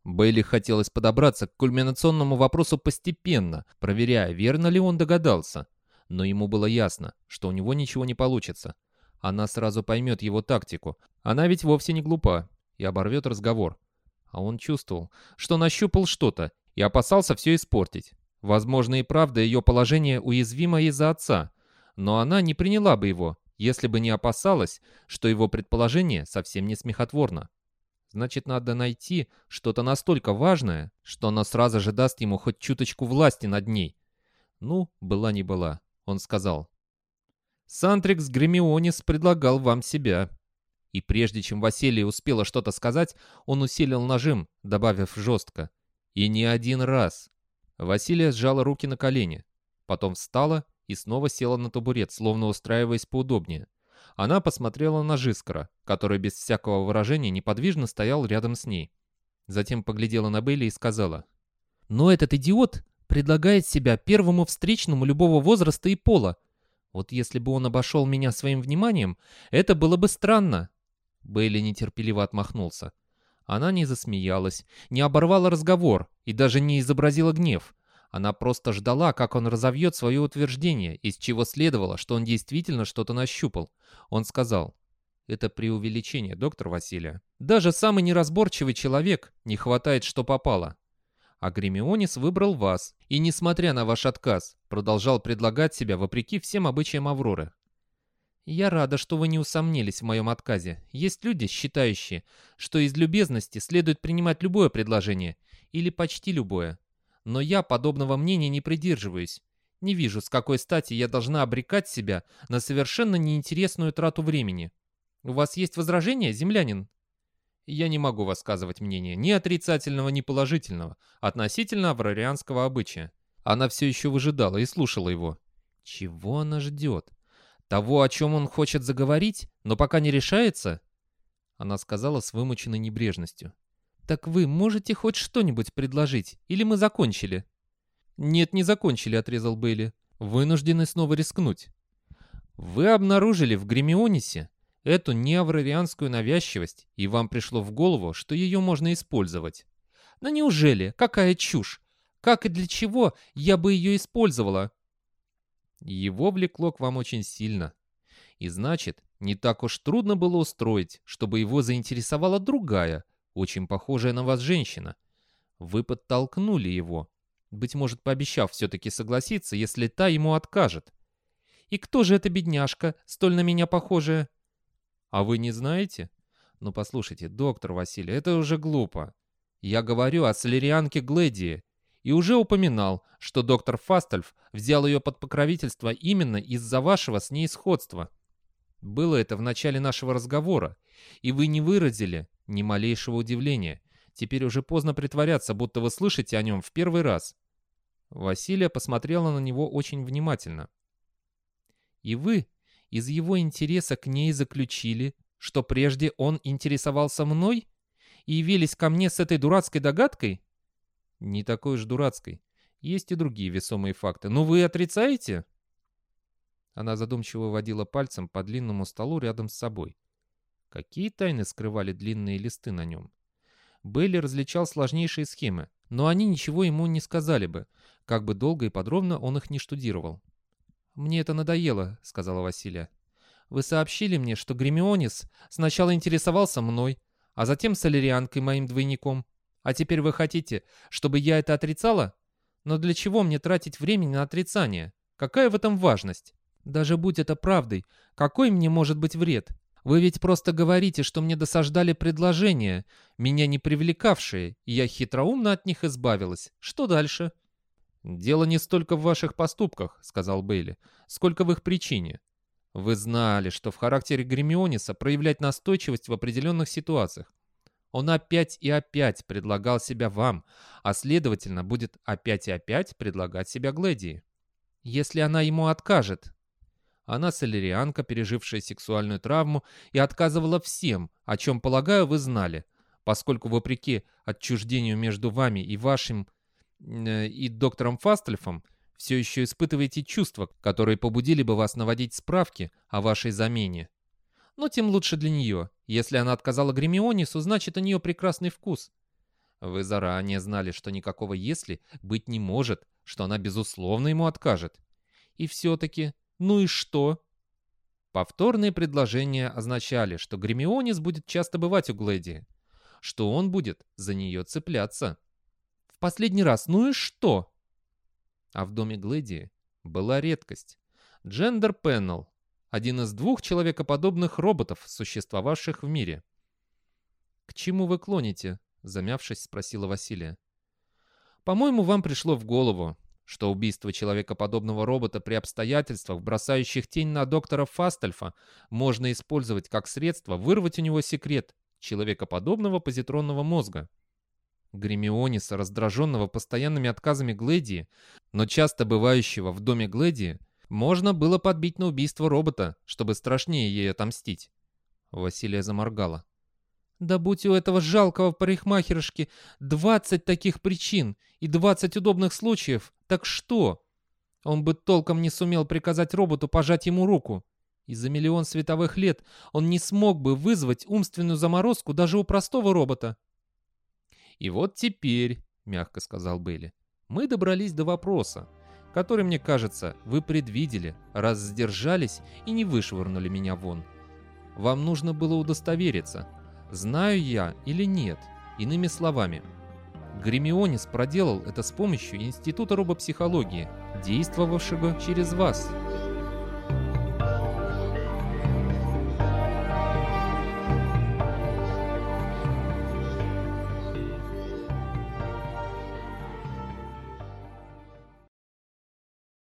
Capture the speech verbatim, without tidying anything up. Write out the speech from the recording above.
Бейли хотелось подобраться к кульминационному вопросу постепенно, проверяя, верно ли он догадался. Но ему было ясно, что у него ничего не получится. Она сразу поймет его тактику. Она ведь вовсе не глупа и оборвет разговор. А он чувствовал, что нащупал что-то и опасался все испортить. Возможно, и правда ее положение уязвимо из-за отца, но она не приняла бы его, если бы не опасалась, что его предположение совсем не смехотворно. Значит, надо найти что-то настолько важное, что оно сразу же даст ему хоть чуточку власти над ней. Ну, была не была, он сказал. Сантрикс Гремионис предлагал вам себя. И прежде чем Василия успела что-то сказать, он усилил нажим, добавив жестко. И не один раз. Василия сжала руки на колени, потом встала и снова села на табурет, словно устраиваясь поудобнее. Она посмотрела на Жискара, который без всякого выражения неподвижно стоял рядом с ней. Затем поглядела на Бейли и сказала: «Но этот идиот предлагает себя первому встречному любого возраста и пола. Вот если бы он обошел меня своим вниманием, это было бы странно». Бейли нетерпеливо отмахнулся. Она не засмеялась, не оборвала разговор и даже не изобразила гнев. Она просто ждала, как он разовьет свое утверждение, из чего следовало, что он действительно что-то нащупал. Он сказал: «Это преувеличение, доктор Василия. Даже самый неразборчивый человек не хватает, что попало. А Гремионис выбрал вас, и, несмотря на ваш отказ, продолжал предлагать себя вопреки всем обычаям Авроры. Я рада, что вы не усомнились в моем отказе. Есть люди, считающие, что из любезности следует принимать любое предложение, или почти любое. Но я подобного мнения не придерживаюсь. Не вижу, с какой стати я должна обрекать себя на совершенно неинтересную трату времени. У вас есть возражения, землянин?» «Я не могу высказывать мнение ни отрицательного, ни положительного относительно аврарианского обычая». Она все еще выжидала и слушала его. Чего она ждет? Того, о чем он хочет заговорить, но пока не решается? Она сказала с вымученной небрежностью: «Так вы можете хоть что-нибудь предложить, или мы закончили?» «Нет, не закончили», — отрезал Бейли. «Вынуждены снова рискнуть. Вы обнаружили в Гремионисе эту неаврарианскую навязчивость, и вам пришло в голову, что ее можно использовать. Но неужели? Какая чушь! Как и для чего я бы ее использовала?» Его влекло к вам очень сильно. И значит, не так уж трудно было устроить, чтобы его заинтересовала другая, очень похожая на вас женщина. Вы подтолкнули его, быть может, пообещав все-таки согласиться, если та ему откажет. «И кто же эта бедняжка, столь на меня похожая?» «А вы не знаете?» «Ну, послушайте, доктор Василий, это уже глупо. Я говорю о солярианке Гледии, и уже упоминал, что доктор Фастальф взял ее под покровительство именно из-за вашего с ней сходства. Было это в начале нашего разговора, и вы не выразили ни малейшего удивления. Теперь уже поздно притворяться, будто вы слышите о нем в первый раз». Василия посмотрела на него очень внимательно. «И вы из его интереса к ней заключили, что прежде он интересовался мной, и явились ко мне с этой дурацкой догадкой?» «Не такой уж дурацкой. Есть и другие весомые факты. Но вы отрицаете?» Она задумчиво водила пальцем по длинному столу рядом с собой. Какие тайны скрывали длинные листы на нем? Бейли различал сложнейшие схемы, но они ничего ему не сказали бы, как бы долго и подробно он их не штудировал. «Мне это надоело», — сказала Василия. «Вы сообщили мне, что Гремионис сначала интересовался мной, а затем солярианкой, моим двойником. А теперь вы хотите, чтобы я это отрицала? Но для чего мне тратить времени на отрицание? Какая в этом важность? Даже будь это правдой, какой мне может быть вред? Вы ведь просто говорите, что мне досаждали предложения, меня не привлекавшие, и я хитроумно от них избавилась. Что дальше?» «Дело не столько в ваших поступках», — сказал Бейли, — «сколько в их причине. Вы знали, что в характере Гремиониса проявлять настойчивость в определенных ситуациях. Он опять и опять предлагал себя вам, а следовательно будет опять и опять предлагать себя Гледии. Если она ему откажет...» Она солярианка, пережившая сексуальную травму, и отказывала всем, о чем, полагаю, вы знали, поскольку, вопреки отчуждению между вами и вашим... э, и доктором Фастальфом, все еще испытываете чувства, которые побудили бы вас наводить справки о вашей замене. Но тем лучше для нее. Если она отказала Гремионису, значит, у нее прекрасный вкус. Вы заранее знали, что никакого «если» быть не может, что она безусловно ему откажет. И все-таки, ну и что? Повторные предложения означали, что Гермионис будет часто бывать у Глэдии, что он будет за нее цепляться. В последний раз, ну и что? А в доме Глэдии была редкость. Джендер Пеннел, один из двух человекоподобных роботов, существовавших в мире. «К чему вы клоните?» — замявшись, спросила Василия. «По-моему, вам пришло в голову, что убийство человекоподобного робота при обстоятельствах, бросающих тень на доктора Фастельфа, можно использовать как средство вырвать у него секрет человекоподобного позитронного мозга. Гермиониса, раздраженного постоянными отказами Глэдии, но часто бывающего в доме Глэдии, можно было подбить на убийство робота, чтобы страшнее ей отомстить». Василия заморгала. «Да будь у этого жалкого парикмахершки двадцать таких причин и двадцать удобных случаев, так что? Он бы толком не сумел приказать роботу пожать ему руку. И за миллион световых лет он не смог бы вызвать умственную заморозку даже у простого робота». «И вот теперь», — мягко сказал Бейли, — «мы добрались до вопроса, который, мне кажется, вы предвидели, раз сдержались и не вышвырнули меня вон. Вам нужно было удостовериться, знаю я или нет. Иными словами, Гермионис проделал это с помощью Института робопсихологии, действовавшего через вас».